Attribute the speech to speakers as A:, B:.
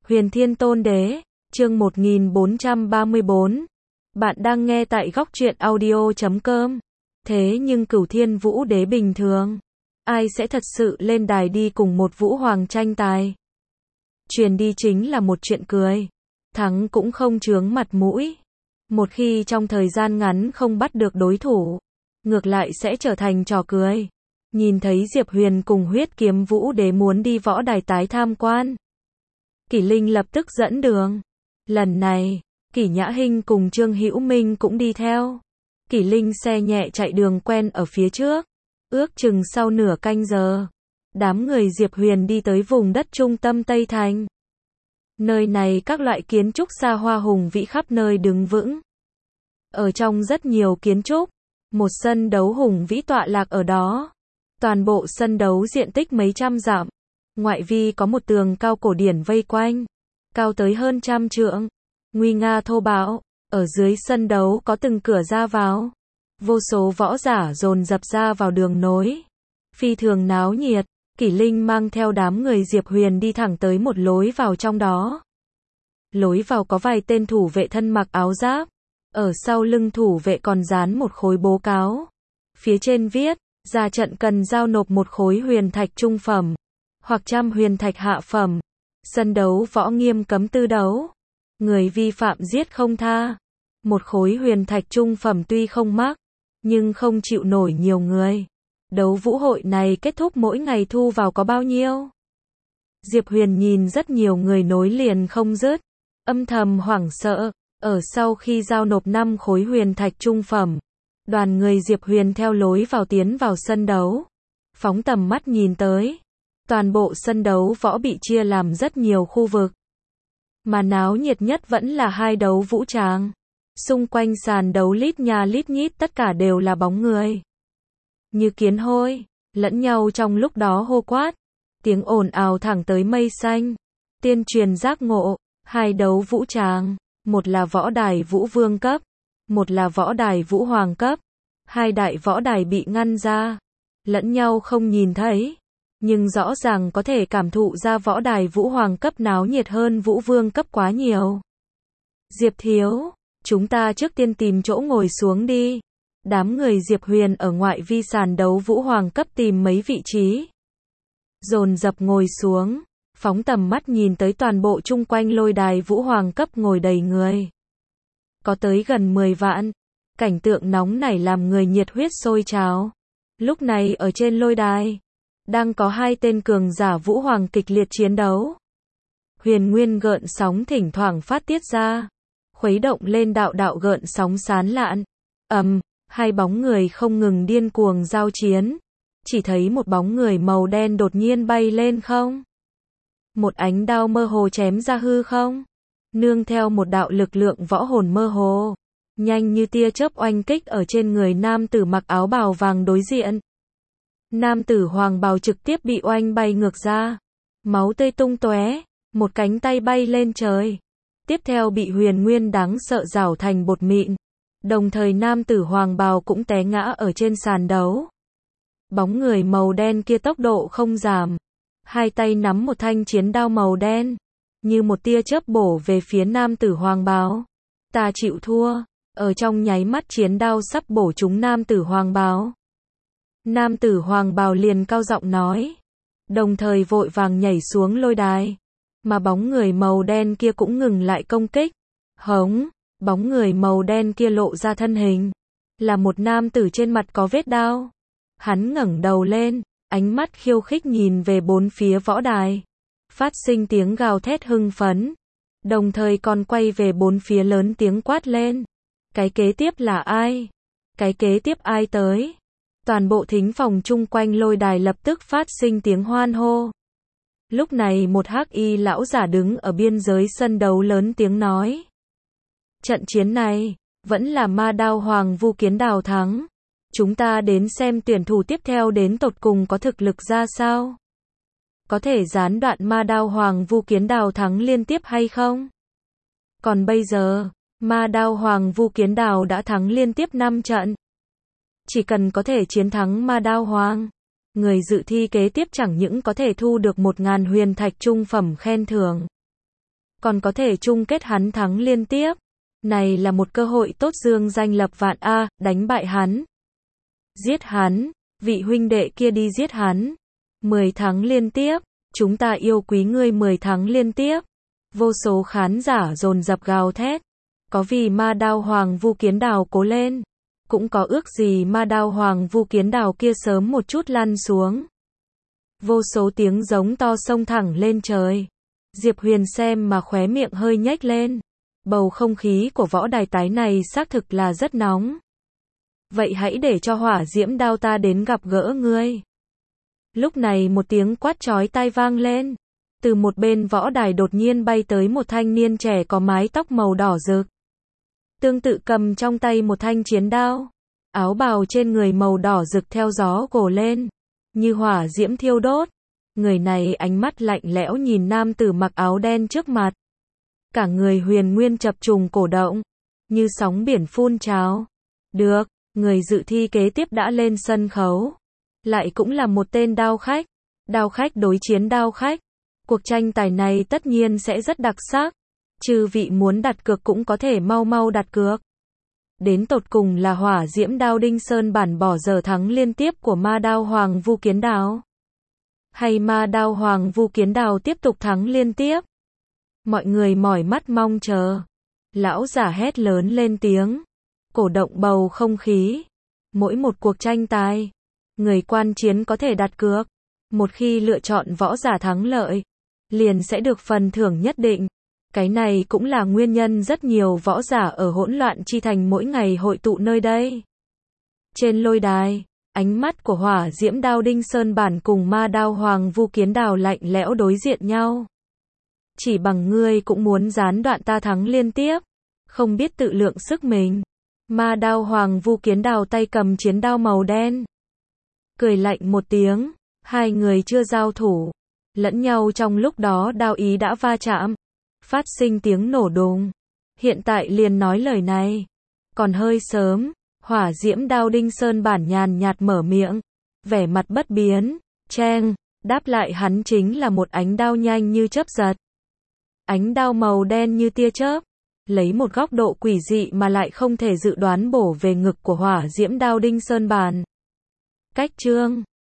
A: Huyền Thiên Tôn Đế, chương 1434. Bạn đang nghe tại góc truyện audio.com. Thế nhưng Cửu Thiên Vũ Đế bình thường, ai sẽ thật sự lên đài đi cùng một Vũ Hoàng tranh tài? Truyền đi chính là một chuyện cười, thắng cũng không chướng mặt mũi. Một khi trong thời gian ngắn không bắt được đối thủ, ngược lại sẽ trở thành trò cười. Nhìn thấy Diệp Huyền cùng Huyết Kiếm Vũ Đế muốn đi võ đài tái tham quan, Kỷ Linh lập tức dẫn đường. Lần này, Kỷ Nhã Hinh cùng Trương Hữu Minh cũng đi theo. Kỷ Linh xe nhẹ chạy đường quen ở phía trước. Ước chừng sau nửa canh giờ, đám người Diệp Huyền đi tới vùng đất trung tâm Tây Thành. Nơi này các loại kiến trúc xa hoa hùng vĩ khắp nơi đứng vững. Ở trong rất nhiều kiến trúc, một sân đấu hùng vĩ tọa lạc ở đó. Toàn bộ sân đấu diện tích mấy trăm dặm. Ngoại vi có một tường cao cổ điển vây quanh, cao tới hơn 100 trượng, nguy nga thô bạo. Ở dưới sân đấu có từng cửa ra vào, vô số võ giả dồn dập ra vào đường nối, phi thường náo nhiệt. Kỷ Linh mang theo đám người Diệp Huyền đi thẳng tới một lối vào trong đó. Lối vào có vài tên thủ vệ thân mặc áo giáp, ở sau lưng thủ vệ còn dán một khối bố cáo, phía trên viết: ra trận cần giao nộp một khối huyền thạch trung phẩm, hoặc 100 huyền thạch hạ phẩm. Sân đấu võ nghiêm cấm tư đấu, người vi phạm giết không tha. Một khối huyền thạch trung phẩm tuy không mắc, nhưng không chịu nổi nhiều người. Đấu vũ hội này kết thúc mỗi ngày thu vào có bao nhiêu? Diệp Huyền nhìn rất nhiều người nối liền không dứt, âm thầm hoảng sợ. Ở sau khi giao nộp 5 khối huyền thạch trung phẩm, đoàn người Diệp Huyền theo lối vào tiến vào sân đấu. Phóng tầm mắt nhìn tới, toàn bộ sân đấu võ bị chia làm rất nhiều khu vực. Mà náo nhiệt nhất vẫn là hai đấu vũ tràng. Xung quanh sàn đấu lít nha lít nhít tất cả đều là bóng người. Như kiến hôi, lẫn nhau trong lúc đó hô quát. Tiếng ồn ào thẳng tới mây xanh. Tiên truyền giác ngộ, hai đấu vũ tràng, một là võ đài vũ vương cấp, một là võ đài vũ hoàng cấp. Hai đại võ đài bị ngăn ra, lẫn nhau không nhìn thấy, nhưng rõ ràng có thể cảm thụ ra võ đài vũ hoàng cấp náo nhiệt hơn vũ vương cấp quá nhiều. Diệp thiếu, chúng ta trước tiên tìm chỗ ngồi xuống đi. Đám người Diệp Huyền ở ngoại vi sàn đấu vũ hoàng cấp tìm mấy vị trí, dồn dập ngồi xuống. Phóng tầm mắt nhìn tới toàn bộ chung quanh lôi đài vũ hoàng cấp ngồi đầy người, có tới gần 10 vạn. Cảnh tượng nóng nảy làm người nhiệt huyết sôi trào. Lúc này ở trên lôi đài, đang có hai tên cường giả vũ hoàng kịch liệt chiến đấu. Huyền nguyên gợn sóng thỉnh thoảng phát tiết ra, khuấy động lên đạo đạo gợn sóng sán lạn. Hai bóng người không ngừng điên cuồng giao chiến. Chỉ thấy một bóng người màu đen đột nhiên bay lên không. Một ánh đao mơ hồ chém ra hư không, nương theo một đạo lực lượng võ hồn mơ hồ, nhanh như tia chớp oanh kích ở trên người nam tử mặc áo bào vàng đối diện. Nam tử hoàng bào trực tiếp bị oanh bay ngược ra, máu tươi tung tóe, một cánh tay bay lên trời. Tiếp theo bị huyền nguyên đáng sợ rảo thành bột mịn. Đồng thời nam tử hoàng bào cũng té ngã ở trên sàn đấu. Bóng người màu đen kia tốc độ không giảm, hai tay nắm một thanh chiến đao màu đen, như một tia chớp bổ về phía nam tử hoàng bào. Ta chịu thua. Ở trong nháy mắt chiến đao sắp bổ trúng nam tử hoàng bào, nam tử hoàng bào liền cao giọng nói, đồng thời vội vàng nhảy xuống lôi đài. Mà bóng người màu đen kia cũng ngừng lại công kích. Hống, bóng người màu đen kia lộ ra thân hình, là một nam tử trên mặt có vết đao. Hắn ngẩng đầu lên, ánh mắt khiêu khích nhìn về bốn phía võ đài, phát sinh tiếng gào thét hưng phấn, đồng thời còn quay về bốn phía lớn tiếng quát lên. Cái kế tiếp là ai? Cái kế tiếp ai tới? Toàn bộ thính phòng chung quanh lôi đài lập tức phát sinh tiếng hoan hô. Lúc này một hắc y lão giả đứng ở biên giới sân đấu lớn tiếng nói. Trận chiến này, vẫn là Ma Đao Hoàng Vu Kiến Đào thắng. Chúng ta đến xem tuyển thủ tiếp theo đến tột cùng có thực lực ra sao? Có thể gián đoạn Ma Đao Hoàng Vu Kiến Đào thắng liên tiếp hay không? Còn bây giờ, Ma Đao Hoàng Vu Kiến Đào đã thắng liên tiếp 5 trận. Chỉ cần có thể chiến thắng Ma Đao Hoàng, người dự thi kế tiếp chẳng những có thể thu được 1000 huyền thạch trung phẩm khen thưởng, còn có thể chung kết hắn thắng liên tiếp. Này là một cơ hội tốt dương danh lập vạn a, đánh bại hắn. Giết hắn, vị huynh đệ kia đi giết hắn. 10 thắng liên tiếp, chúng ta yêu quý ngươi 10 thắng liên tiếp. Vô số khán giả dồn dập gào thét. Có vì Ma Đao Hoàng Vu Kiến Đào cố lên, cũng có ước gì Ma Đao Hoàng Vu Kiến Đào kia sớm một chút lăn xuống. Vô số tiếng giống to xông thẳng lên trời. Diệp Huyền xem mà khóe miệng hơi nhếch lên. Bầu không khí của võ đài tái này xác thực là rất nóng. Vậy hãy để cho hỏa diễm đao ta đến gặp gỡ ngươi. Lúc này một tiếng quát chói tai vang lên. Từ một bên võ đài đột nhiên bay tới một thanh niên trẻ có mái tóc màu đỏ rực. Tương tự cầm trong tay một thanh chiến đao. Áo bào trên người màu đỏ rực theo gió gồ lên, như hỏa diễm thiêu đốt. Người này ánh mắt lạnh lẽo nhìn nam tử mặc áo đen trước mặt. Cả người huyền nguyên chập trùng cổ động, như sóng biển phun trào. Được, người dự thi kế tiếp đã lên sân khấu. Lại cũng là một tên đao khách. Đao khách đối chiến đao khách. Cuộc tranh tài này tất nhiên sẽ rất đặc sắc. Chư vị muốn đặt cược cũng có thể mau mau đặt cược. Đến tột cùng là hỏa diễm đao Đinh Sơn bản bỏ giờ thắng liên tiếp của Ma Đao Hoàng Vu Kiến Đào, hay Ma Đao Hoàng Vu Kiến Đào tiếp tục thắng liên tiếp. Mọi người mỏi mắt mong chờ. Lão giả hét lớn lên tiếng, cổ động bầu không khí. Mỗi một cuộc tranh tài, người quan chiến có thể đặt cược. Một khi lựa chọn võ giả thắng lợi, liền sẽ được phần thưởng nhất định. Cái này cũng là nguyên nhân rất nhiều võ giả ở hỗn loạn chi thành mỗi ngày hội tụ nơi đây. Trên lôi đài, ánh mắt của hỏa diễm đao Đinh Sơn bản cùng Ma Đao Hoàng Vu Kiến Đào lạnh lẽo đối diện nhau. Chỉ bằng ngươi cũng muốn gián đoạn ta thắng liên tiếp, không biết tự lượng sức mình. Ma Đao Hoàng Vu Kiến Đào tay cầm chiến đao màu đen, cười lạnh một tiếng. Hai người chưa giao thủ lẫn nhau trong lúc đó đao ý đã va chạm, phát sinh tiếng nổ đùng. Hiện tại liền nói lời này còn hơi sớm. Hỏa diễm đao Đinh Sơn bản nhàn nhạt mở miệng, vẻ mặt bất biến. Cheng, đáp lại hắn chính là một ánh đao nhanh như chớp giật. Ánh đao màu đen như tia chớp, lấy một góc độ quỷ dị mà lại không thể dự đoán bổ về ngực của hỏa diễm đao Đinh Sơn bản. Cách chương